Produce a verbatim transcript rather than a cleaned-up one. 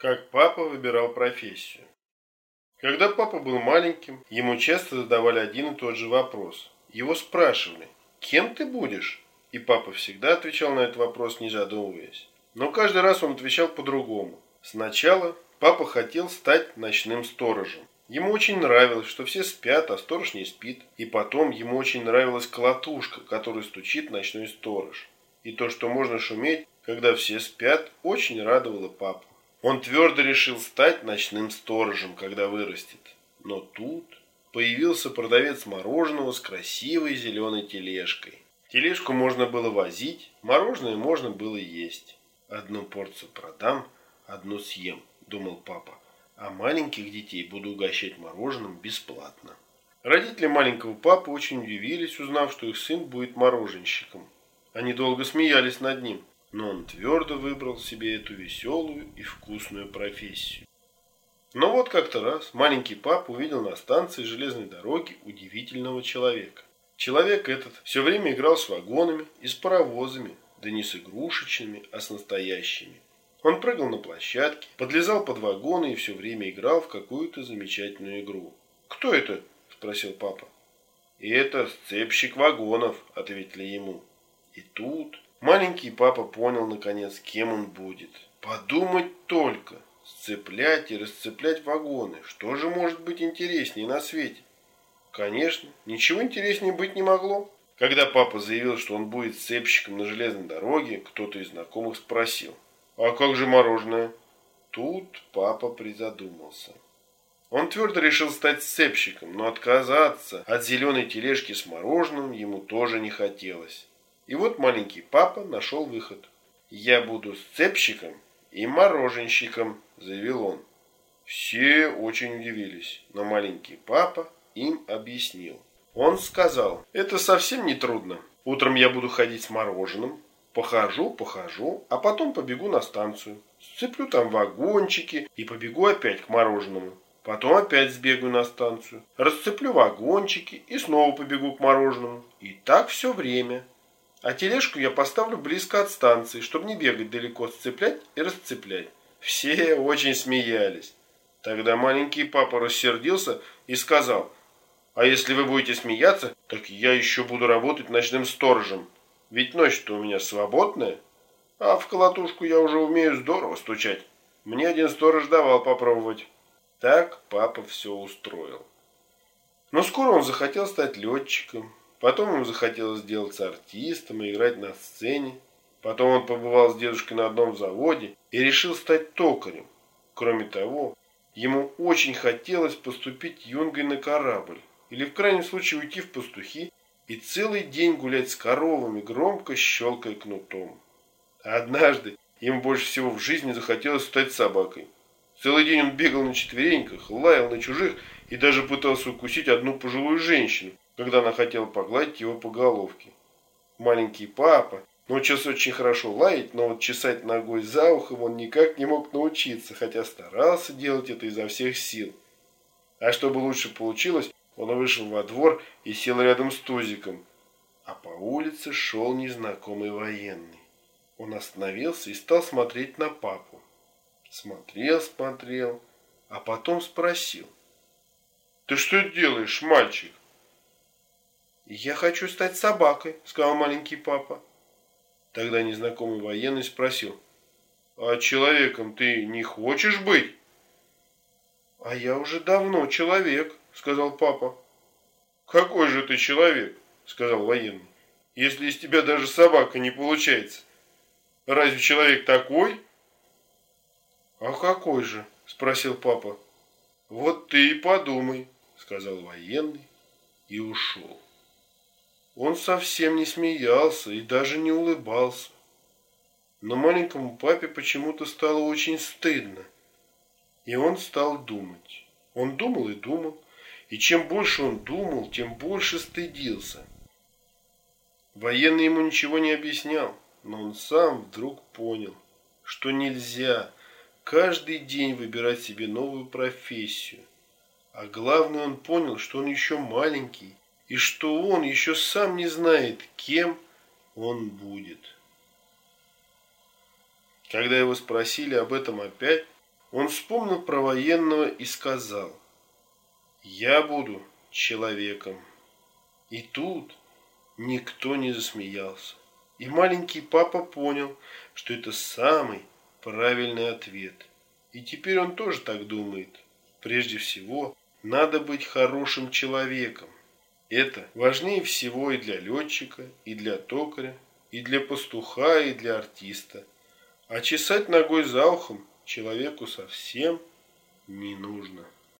Как папа выбирал профессию. Когда папа был маленьким, ему часто задавали один и тот же вопрос. Его спрашивали: «Кем ты будешь?» И папа всегда отвечал на этот вопрос, не задумываясь. Но каждый раз он отвечал по-другому. Сначала папа хотел стать ночным сторожем. Ему очень нравилось, что все спят, а сторож не спит. И потом ему очень нравилась колотушка, которой стучит ночной сторож. И то, что можно шуметь, когда все спят, очень радовало папу. Он твердо решил стать ночным сторожем, когда вырастет. Но тут появился продавец мороженого с красивой зеленой тележкой. Тележку можно было возить, мороженое можно было есть. «Одну порцию продам, одну съем», — думал папа, «а маленьких детей буду угощать мороженым бесплатно». Родители маленького папы очень удивились, узнав, что их сын будет мороженщиком. Они долго смеялись над ним. Но он твердо выбрал себе эту веселую и вкусную профессию. Но вот как-то раз маленький папа увидел на станции железной дороги удивительного человека. Человек этот все время играл с вагонами и с паровозами, да не с игрушечными, а с настоящими. Он прыгал на площадке, подлезал под вагоны и все время играл в какую-то замечательную игру. «Кто это?» – спросил папа. «И это сцепщик вагонов», – ответили ему. И тут маленький папа понял, наконец, кем он будет. Подумать только, сцеплять и расцеплять вагоны. Что же может быть интереснее на свете? Конечно, ничего интереснее быть не могло. Когда папа заявил, что он будет сцепщиком на железной дороге, кто-то из знакомых спросил: «А как же мороженое?» Тут папа призадумался. Он твердо решил стать сцепщиком, но отказаться от зеленой тележки с мороженым ему тоже не хотелось. И вот маленький папа нашел выход. «Я буду сцепщиком и мороженщиком», – заявил он. Все очень удивились, но маленький папа им объяснил. Он сказал: «Это совсем не трудно. Утром я буду ходить с мороженым, похожу, похожу, а потом побегу на станцию, сцеплю там вагончики и побегу опять к мороженому. Потом опять сбегаю на станцию, расцеплю вагончики и снова побегу к мороженому. И так все время. А тележку я поставлю близко от станции, чтобы не бегать далеко, сцеплять и расцеплять». Все очень смеялись. Тогда маленький папа рассердился и сказал: «А если вы будете смеяться, так я еще буду работать ночным сторожем. Ведь ночь-то у меня свободная, а в колотушку я уже умею здорово стучать. Мне один сторож давал попробовать». Так папа все устроил. Но скоро он захотел стать летчиком. Потом ему захотелось сделаться артистом и играть на сцене. Потом он побывал с дедушкой на одном заводе и решил стать токарем. Кроме того, ему очень хотелось поступить юнгой на корабль или в крайнем случае уйти в пастухи и целый день гулять с коровами, громко щелкая кнутом. А однажды ему больше всего в жизни захотелось стать собакой. Целый день он бегал на четвереньках, лаял на чужих и даже пытался укусить одну пожилую женщину, когда она хотела погладить его по головке. Маленький папа научился очень хорошо лаять, но вот чесать ногой за ухом он никак не мог научиться, хотя старался делать это изо всех сил. А чтобы лучше получилось, он вышел во двор и сел рядом с Тузиком. А по улице шел незнакомый военный. Он остановился и стал смотреть на папу. Смотрел, смотрел, а потом спросил: «Ты что делаешь, мальчик?» «Я хочу стать собакой», — сказал маленький папа. Тогда незнакомый военный спросил: «А человеком ты не хочешь быть?» «А я уже давно человек», — сказал папа. «Какой же ты человек?» — сказал военный. «Если из тебя даже собака не получается. Разве человек такой?» «А какой же?» – спросил папа. «Вот ты и подумай», – сказал военный и ушел. Он совсем не смеялся и даже не улыбался. Но маленькому папе почему-то стало очень стыдно. И он стал думать. Он думал и думал, и чем больше он думал, тем больше стыдился. Военный ему ничего не объяснял, но он сам вдруг понял, что нельзя каждый день выбирать себе новую профессию. А главное, он понял, что он еще маленький, и что он еще сам не знает, кем он будет. Когда его спросили об этом опять, Он вспомнил про военного и сказал: «Я буду человеком». И тут никто не засмеялся. И маленький папа понял, что это самый правильный ответ. И теперь он тоже так думает. Прежде всего, надо быть хорошим человеком. Это важнее всего и для летчика, и для токаря, и для пастуха, и для артиста. А чесать ногой за ухом человеку совсем не нужно.